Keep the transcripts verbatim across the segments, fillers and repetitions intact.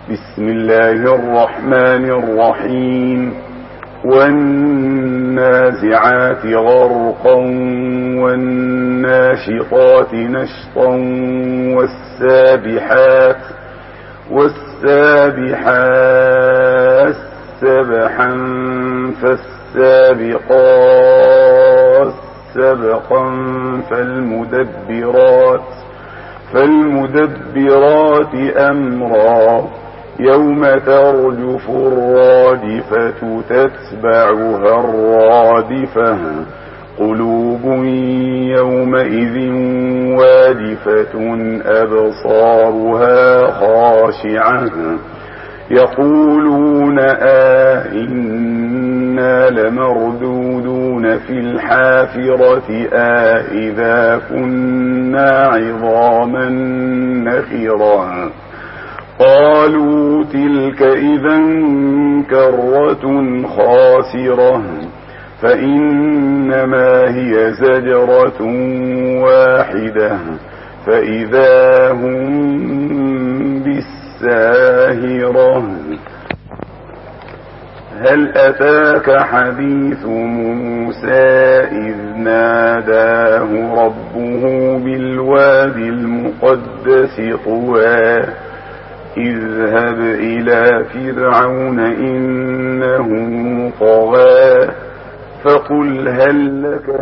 بسم الله الرحمن الرحيم والنازعات غرقا والناشطات نشطا والسابحات والسابحات سبحا فالسابقات سبقا فالمدبرات فالمدبرات أمرا يوم ترجف الراجفة تتبعها الرادفة قلوب يومئذ واجفة أبصارها خاشعة يقولون آه إنا لمردودون في الحافرة آه إذا كنا عظاما نخرا قالوا تلك إذا كرة خاسرة فإنما هي زجرة واحدة فإذا هم بالساهرة هل أتاك حديث موسى إذ ناداه ربه بالوادي المقدس طوى اذهب إلى فرعون إنه طغى فقل هل لك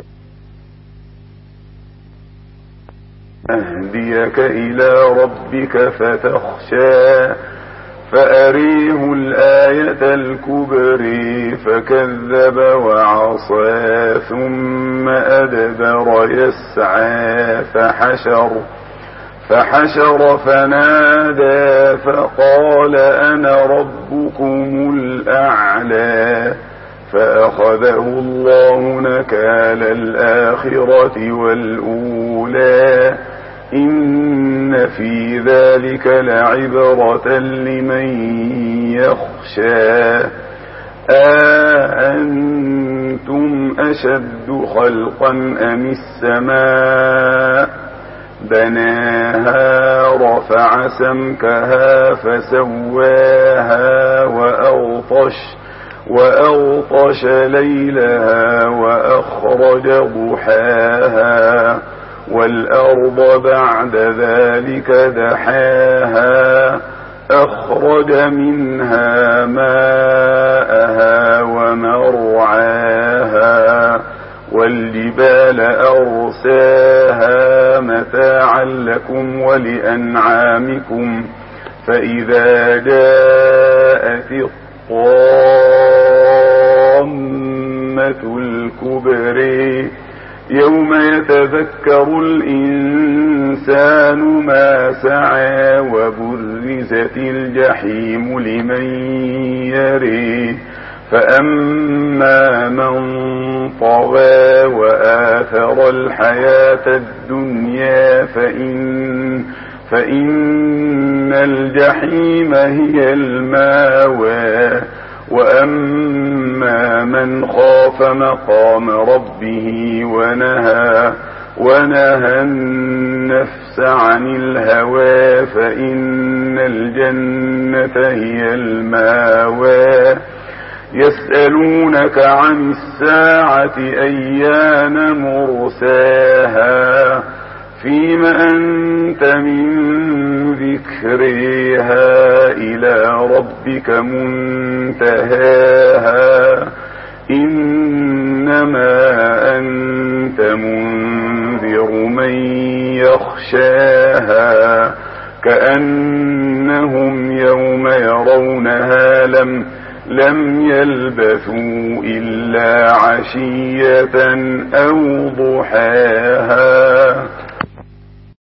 أهديك إلى ربك فتخشى فأريه الآية الكبرى فكذب وعصى ثم أدبر يسعى فحشر فحشر فنادى فقال أنا ربكم الأعلى فأخذه الله نكال الآخرة والأولى إن في ذلك لعبرة لمن يخشى أأنتم أشد خلقا أم السماء بناها رفع سمكها فسواها وأغطش وأغطش ليلها وأخرج ضحاها والأرض بعد ذلك دحاها أخرج منها ماءها ومرعاها والجبال أرساها متاعا لكم ولأنعامكم فإذا جاءت الطامة الكبرى يوم يتذكر الإنسان ما سعى وبرزت الجحيم لمن يريه فأما من طغى وآثر الحياة الدنيا فإن, فإن الجحيم هي الماوى وأما من خاف مقام ربه ونهى, ونهى النفس عن الهوى فإن الجنة هي الماوى يسألونك عن الساعة أيان مرساها فيم أنت من ذكرها إلى ربك منتهاها إنما أنت منذر من يخشاها كأنهم يوم يرونها لم لم يلبثوا إلا عشية أو ضحاها.